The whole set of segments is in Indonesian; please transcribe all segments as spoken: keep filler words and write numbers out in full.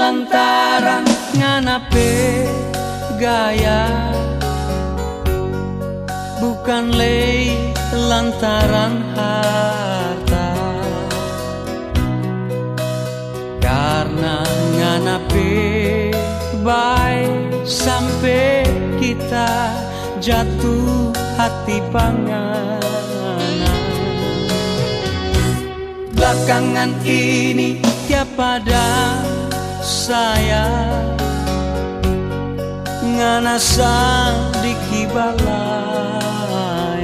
lantaran nganape gaya, bukan lei lantaran harta. Karena nganape baik sampai kita jatuh hati panganan. Belakangan ini tiap pada saya nganasa di kibalai,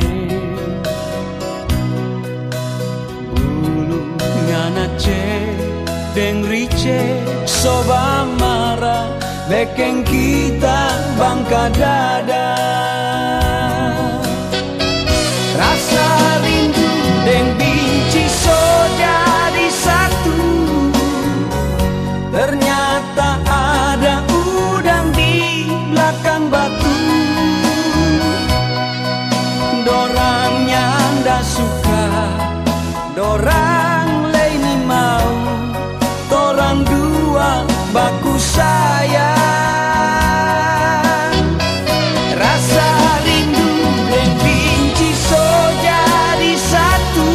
bulu nganace deng rice soba marah bekeng kita bangka dada. Rasa rindu deng benci so jadi satu, ternyata ada udang di belakang batu. Dorangnya ndak suka, dorang lain mau, torang dua baku sayang. Rasa rindu dan benci so jadi satu,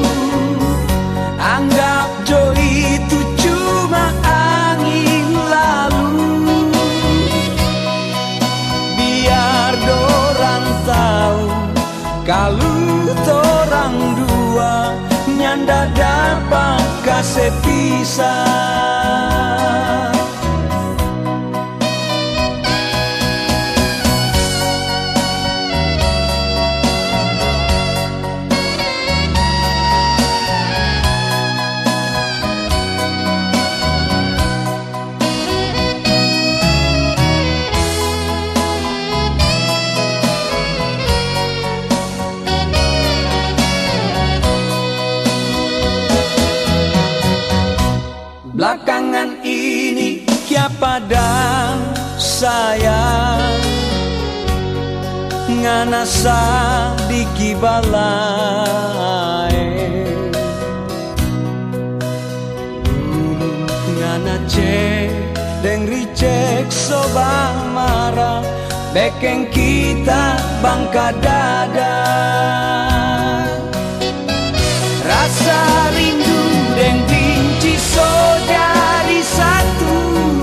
anggap jo itu cuma angin lalu. Biar dorang tahu kalau torang dua nyanda dapat kasih pisah. Belakangan ini kia pada saya nganasa di kibalai, dulu nganace deng ricek soba marah bekeng kita bangka dada. Rasa rindu deng benci so jadi satu,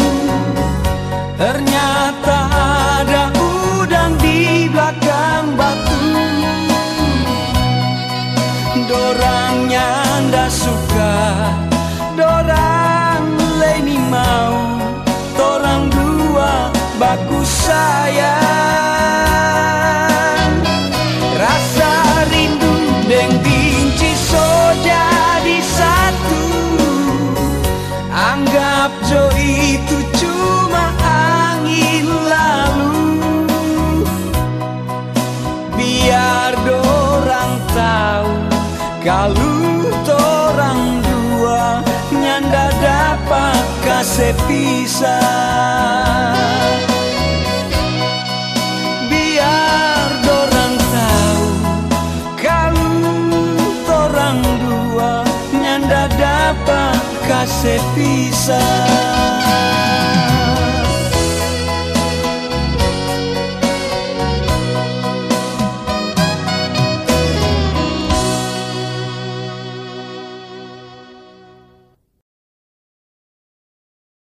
ternyata ada udang di belakang batu. Dorangnya ndak suka, dorang lain mau, torang dua baku sayang. Rasa rindu deng benci so jadi satu, anggap jo itu cuma angin lalu. Biar dorang tahu kalau torang dua nyanda dapat kasih pisah. Biar dorang tahu kalau torang dua nyanda dapat kasih pisah.